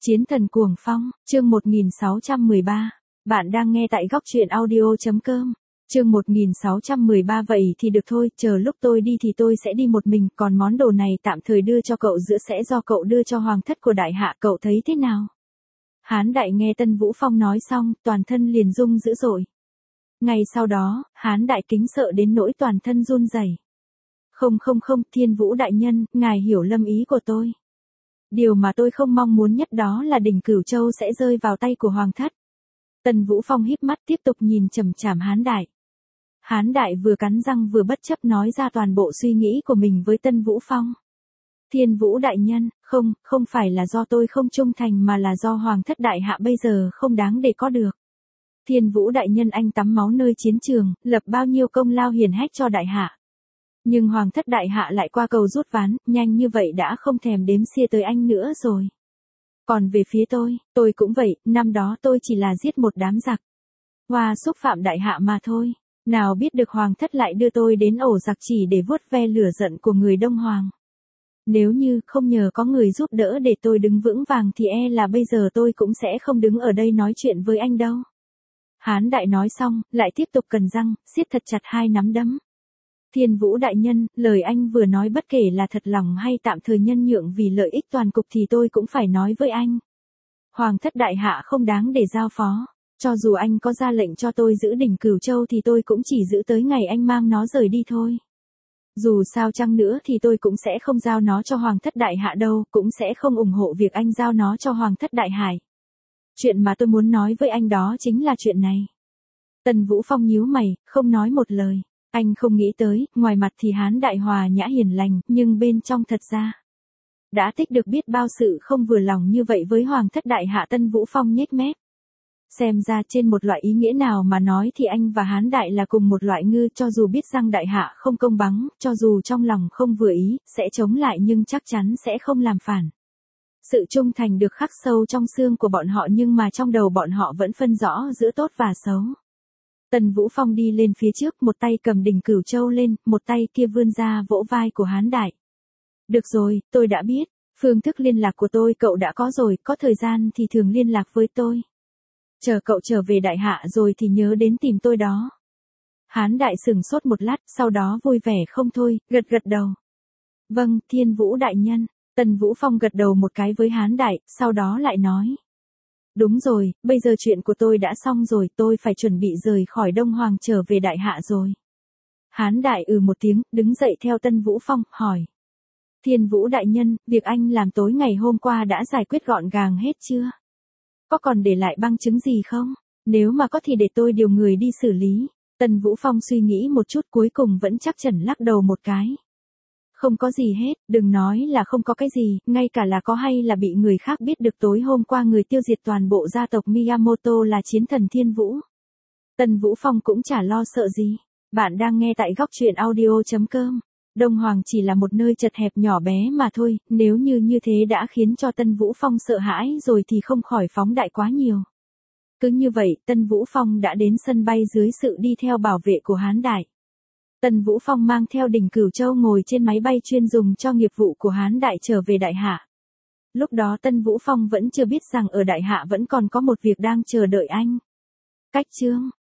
Chiến thần cuồng phong, chương 1613. Bạn đang nghe tại góc truyện audio.com. Chương 1613 vậy thì được thôi, chờ lúc tôi đi thì tôi sẽ đi một mình, còn món đồ này tạm thời đưa cho cậu giữ sẽ do cậu đưa cho hoàng thất của đại hạ, cậu thấy thế nào? Hán đại nghe Tân Vũ Phong nói xong, toàn thân liền rung dữ dội. Ngay sau đó, Hán đại kính sợ đến nỗi toàn thân run rẩy. Không, Thiên Vũ đại nhân, ngài hiểu lâm ý của tôi. Điều mà tôi không mong muốn nhất đó là đỉnh Cửu Châu sẽ rơi vào tay của hoàng thất. Tân Vũ Phong híp mắt tiếp tục nhìn chằm chằm Hán đại. Hán đại vừa cắn răng vừa bất chấp nói ra toàn bộ suy nghĩ của mình với Tân Vũ Phong. Thiên Vũ đại nhân, không phải là do tôi không trung thành mà là do hoàng thất đại hạ bây giờ không đáng để có được. Thiên Vũ đại nhân, anh tắm máu nơi chiến trường, lập bao nhiêu công lao hiển hách cho đại hạ. Nhưng hoàng thất đại hạ lại qua cầu rút ván, nhanh như vậy đã không thèm đếm xỉa tới anh nữa rồi. Còn về phía tôi cũng vậy, năm đó tôi chỉ là giết một đám giặc. Hoa xúc phạm đại hạ mà thôi. Nào biết được hoàng thất lại đưa tôi đến ổ giặc chỉ để vuốt ve lửa giận của người Đông Hoàng. Nếu như không nhờ có người giúp đỡ để tôi đứng vững vàng thì e là bây giờ tôi cũng sẽ không đứng ở đây nói chuyện với anh đâu. Hán đại nói xong, lại tiếp tục cắn răng, siết thật chặt hai nắm đấm. Thiên Vũ đại nhân, lời anh vừa nói bất kể là thật lòng hay tạm thời nhân nhượng vì lợi ích toàn cục thì tôi cũng phải nói với anh. Hoàng thất đại hạ không đáng để giao phó. Cho dù anh có ra lệnh cho tôi giữ đỉnh Cửu Châu thì tôi cũng chỉ giữ tới ngày anh mang nó rời đi thôi. Dù sao chăng nữa thì tôi cũng sẽ không giao nó cho hoàng thất đại hạ đâu, cũng sẽ không ủng hộ việc anh giao nó cho hoàng thất đại hải. Chuyện mà tôi muốn nói với anh đó chính là chuyện này. Tần Vũ Phong nhíu mày, không nói một lời. Anh không nghĩ tới, ngoài mặt thì Hán đại hòa nhã hiền lành, nhưng bên trong thật ra đã tích được biết bao sự không vừa lòng như vậy với hoàng thất đại hạ. Tân Vũ Phong nhếch mép. Xem ra trên một loại ý nghĩa nào mà nói thì anh và Hán đại là cùng một loại ngư, cho dù biết rằng đại hạ không công bằng, cho dù trong lòng không vừa ý, sẽ chống lại nhưng chắc chắn sẽ không làm phản. Sự trung thành được khắc sâu trong xương của bọn họ nhưng mà trong đầu bọn họ vẫn phân rõ giữa tốt và xấu. Tần Vũ Phong đi lên phía trước, một tay cầm đỉnh Cửu Châu lên, một tay kia vươn ra vỗ vai của Hán đại. Được rồi, tôi đã biết, phương thức liên lạc của tôi cậu đã có rồi, có thời gian thì thường liên lạc với tôi. Chờ cậu trở về đại hạ rồi thì nhớ đến tìm tôi đó. Hán đại sửng sốt một lát, sau đó vui vẻ không thôi, gật đầu. Vâng, Thiên Vũ đại nhân. Tần Vũ Phong gật đầu một cái với Hán đại, sau đó lại nói. Đúng rồi, bây giờ chuyện của tôi đã xong rồi, tôi phải chuẩn bị rời khỏi Đông Hoàng trở về đại hạ rồi. Hán đại một tiếng, đứng dậy theo Tân Vũ Phong, hỏi. Thiên Vũ đại nhân, việc anh làm tối ngày hôm qua đã giải quyết gọn gàng hết chưa? Có còn để lại bằng chứng gì không? Nếu mà có thì để tôi điều người đi xử lý. Tần Vũ Phong suy nghĩ một chút cuối cùng vẫn chắc chắn lắc đầu một cái. Không có gì hết, đừng nói là không có cái gì, ngay cả là có hay là bị người khác biết được tối hôm qua người tiêu diệt toàn bộ gia tộc Miyamoto là chiến thần Thiên Vũ. Tần Vũ Phong cũng chả lo sợ gì. Bạn đang nghe tại góc truyện audio.com. Đông Hoàng chỉ là một nơi chật hẹp nhỏ bé mà thôi, nếu như thế đã khiến cho Tân Vũ Phong sợ hãi rồi thì không khỏi phóng đại quá nhiều. Cứ như vậy, Tân Vũ Phong đã đến sân bay dưới sự đi theo bảo vệ của Hán đại. Tần Vũ Phong mang theo đỉnh Cửu Châu ngồi trên máy bay chuyên dùng cho nghiệp vụ của Hán đại trở về đại hạ. Lúc đó Tân Vũ Phong vẫn chưa biết rằng ở đại hạ vẫn còn có một việc đang chờ đợi anh. Cách chương